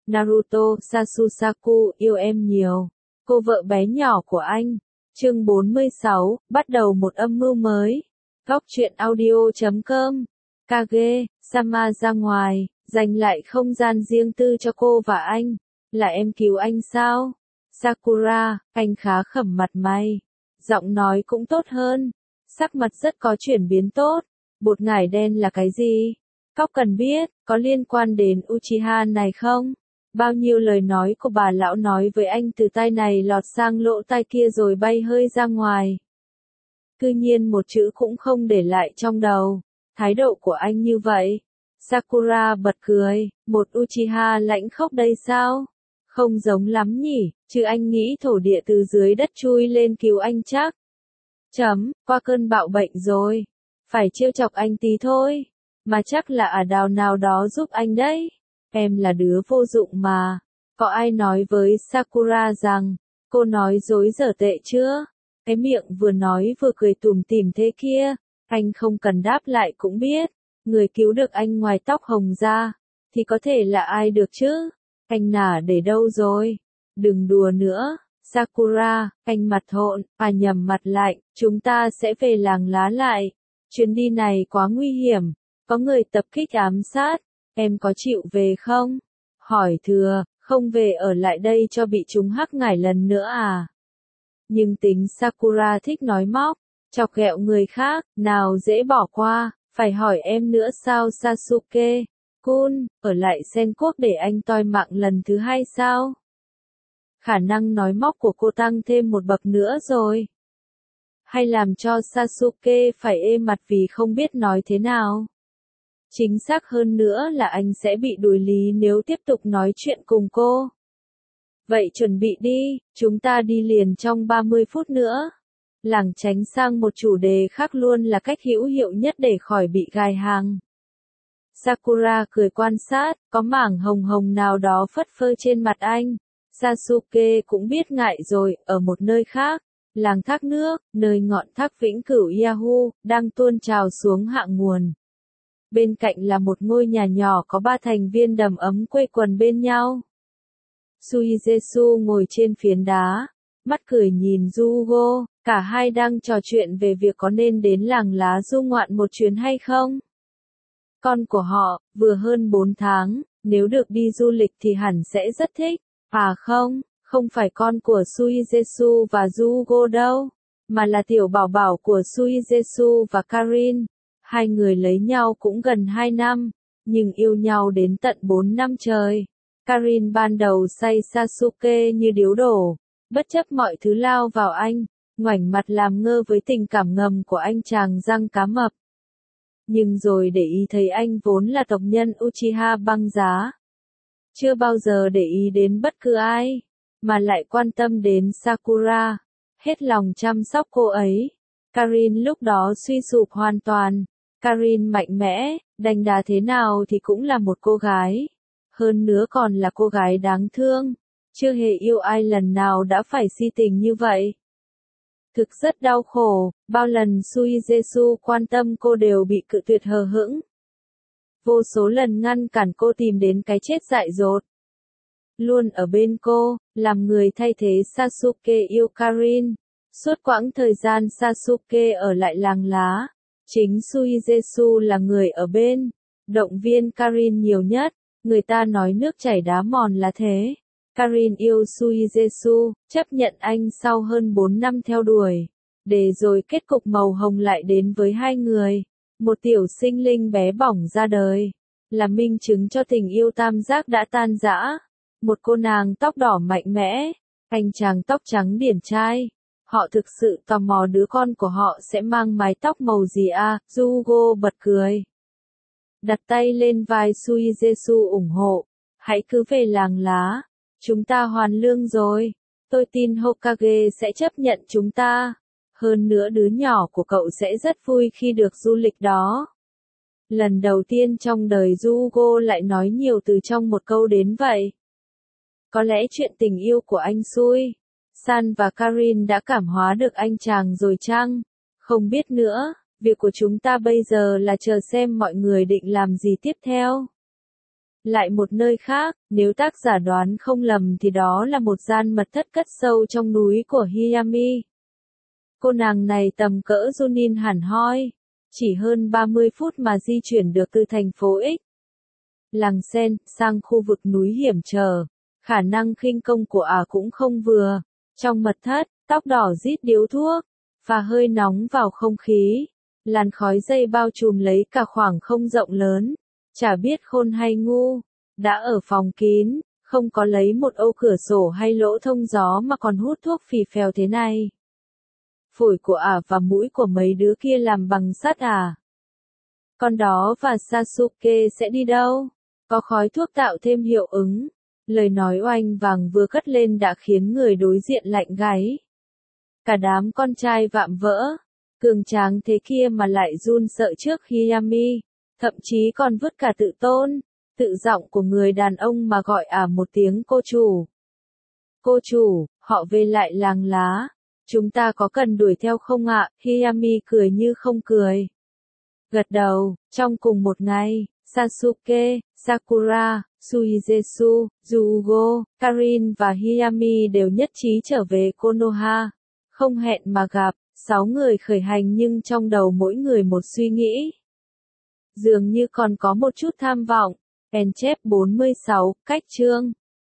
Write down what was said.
Naruto, Sasusaku, yêu em nhiều. Cô vợ bé nhỏ của anh. Chương 46, bắt đầu một âm mưu mới. Góc truyện audio.com. Kage, Sama ra ngoài, dành lại không gian riêng tư cho cô và anh. Là em cứu anh sao? Sakura, anh khá khẩm mặt mày. Giọng nói cũng tốt hơn. Sắc mặt rất có chuyển biến tốt. Bột ngải đen là cái gì? Cóc cần biết, có liên quan đến Uchiha này không? Bao nhiêu lời nói của bà lão nói với anh từ tai này lọt sang lỗ tai kia rồi bay hơi ra ngoài. Cư nhiên một chữ cũng không để lại trong đầu. Thái độ của anh như vậy. Sakura bật cười, một Uchiha lãnh khốc đây sao? Không giống lắm nhỉ, chứ anh nghĩ thổ địa từ dưới đất chui lên cứu anh chắc. Qua cơn bạo bệnh rồi. Phải trêu chọc anh tí thôi. Mà chắc là ả đào nào đó giúp anh đấy. Em là đứa vô dụng mà. Có ai nói với Sakura rằng, cô nói dối dở tệ chưa? Cái miệng vừa nói vừa cười tủm tỉm thế kia. Anh không cần đáp lại cũng biết. Người cứu được anh ngoài tóc hồng ra. Thì có thể là ai được chứ? Anh nả để đâu rồi? Đừng đùa nữa. Sakura, anh mặt hộn, nhầm mặt lạnh. Chúng ta sẽ về làng lá lại. Chuyến đi này quá nguy hiểm. Có người tập kích ám sát. Em có chịu về không? Hỏi thừa, không về ở lại đây cho bị chúng hắc ngải lần nữa à? Nhưng tính Sakura thích nói móc, chọc ghẹo người khác, nào dễ bỏ qua, phải hỏi em nữa sao Sasuke? Kun, ở lại Sen Quốc để anh toi mạng lần thứ hai sao? Khả năng nói móc của cô tăng thêm một bậc nữa rồi. Hay làm cho Sasuke phải ê mặt vì không biết nói thế nào? Chính xác hơn nữa là anh sẽ bị đuổi lý nếu tiếp tục nói chuyện cùng cô. Vậy chuẩn bị đi, chúng ta đi liền trong 30 phút nữa. Lảng tránh sang một chủ đề khác luôn là cách hữu hiệu nhất để khỏi bị gài hàng. Sakura cười quan sát, có mảng hồng hồng nào đó phất phơ trên mặt anh. Sasuke cũng biết ngại rồi, ở một nơi khác, làng thác nước, nơi ngọn thác vĩnh cửu Yahoo, đang tuôn trào xuống hạ nguồn. Bên cạnh là một ngôi nhà nhỏ có 3 thành viên đầm ấm quây quần bên nhau. Suizetsu ngồi trên phiến đá, mắt cười nhìn Jugo, cả hai đang trò chuyện về việc có nên đến làng lá du ngoạn một chuyến hay không. Con của họ, vừa hơn 4 tháng, nếu được đi du lịch thì hẳn sẽ rất thích. Không phải con của Suizetsu và Jugo đâu, mà là tiểu bảo bảo của Suizetsu và Karin. Hai người lấy nhau cũng gần 2 năm, nhưng yêu nhau đến tận 4 năm trời. Karin ban đầu say Sasuke như điếu đổ, bất chấp mọi thứ lao vào anh, ngoảnh mặt làm ngơ với tình cảm ngầm của anh chàng răng cá mập. Nhưng rồi để ý thấy anh vốn là tộc nhân Uchiha băng giá. Chưa bao giờ để ý đến bất cứ ai, mà lại quan tâm đến Sakura, hết lòng chăm sóc cô ấy. Karin lúc đó suy sụp hoàn toàn. Karin mạnh mẽ, đành đá thế nào thì cũng là một cô gái. Hơn nữa còn là cô gái đáng thương. Chưa hề yêu ai lần nào đã phải si tình như vậy. Thực rất đau khổ, bao lần Suizetsu quan tâm cô đều bị cự tuyệt hờ hững. Vô số lần ngăn cản cô tìm đến cái chết dại dột. Luôn ở bên cô, làm người thay thế Sasuke yêu Karin. Suốt quãng thời gian Sasuke ở lại làng lá. Chính Suizetsu là người ở bên, động viên Karin nhiều nhất, người ta nói nước chảy đá mòn là thế. Karin yêu Suizetsu, chấp nhận anh sau hơn 4 năm theo đuổi, để rồi kết cục màu hồng lại đến với hai người. Một tiểu sinh linh bé bỏng ra đời, là minh chứng cho tình yêu tam giác đã tan rã. Một cô nàng tóc đỏ mạnh mẽ, anh chàng tóc trắng điển trai. Họ thực sự tò mò đứa con của họ sẽ mang mái tóc màu gì à? Jugo bật cười. Đặt tay lên vai Suizetsu ủng hộ. Hãy cứ về làng lá. Chúng ta hoàn lương rồi. Tôi tin Hokage sẽ chấp nhận chúng ta. Hơn nữa đứa nhỏ của cậu sẽ rất vui khi được du lịch đó. Lần đầu tiên trong đời Jugo lại nói nhiều từ trong một câu đến vậy. Có lẽ chuyện tình yêu của anh San và Karin đã cảm hóa được anh chàng rồi chăng? Không biết nữa, việc của chúng ta bây giờ là chờ xem mọi người định làm gì tiếp theo. Lại một nơi khác, nếu tác giả đoán không lầm thì đó là một gian mật thất cất sâu trong núi của Hayami. Cô nàng này tầm cỡ Junin hẳn hoi, chỉ hơn 30 phút mà di chuyển được từ thành phố X. Làng Sen, sang khu vực núi hiểm trở. Khả năng khinh công của cũng không vừa. Trong mật thất, tóc đỏ rít điếu thuốc, và hơi nóng vào không khí. Làn khói dây bao trùm lấy cả khoảng không rộng lớn. Chả biết khôn hay ngu, đã ở phòng kín, không có lấy một ô cửa sổ hay lỗ thông gió mà còn hút thuốc phì phèo thế này. Phổi của và mũi của mấy đứa kia làm bằng sắt Con đó và Sasuke sẽ đi đâu? Có khói thuốc tạo thêm hiệu ứng. Lời nói oanh vàng vừa cất lên đã khiến người đối diện lạnh gáy. Cả đám con trai vạm vỡ, cường tráng thế kia mà lại run sợ trước Hayami, thậm chí còn vứt cả tự tôn, tự giọng của người đàn ông mà gọi một tiếng cô chủ. Cô chủ, họ về lại làng lá. Chúng ta có cần đuổi theo không ạ? Hayami cười như không cười. Gật đầu, trong cùng một ngày, Sasuke, Sakura, Suigetsu, Yugo, Karin và Hayami đều nhất trí trở về Konoha. Không hẹn mà gặp, 6 người khởi hành nhưng trong đầu mỗi người một suy nghĩ. Dường như còn có một chút tham vọng. Pen chép 46, cách chương.